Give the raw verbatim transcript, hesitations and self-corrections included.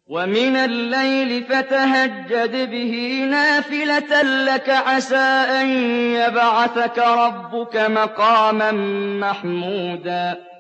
وَمِنَ اللَّيْلِ فَتَهَجَّدْ بِهِ نَافِلَةً لَّكَ عَسَىٰ أَن يَبْعَثَكَ رَبُّكَ مَقَامًا مَّحْمُودًا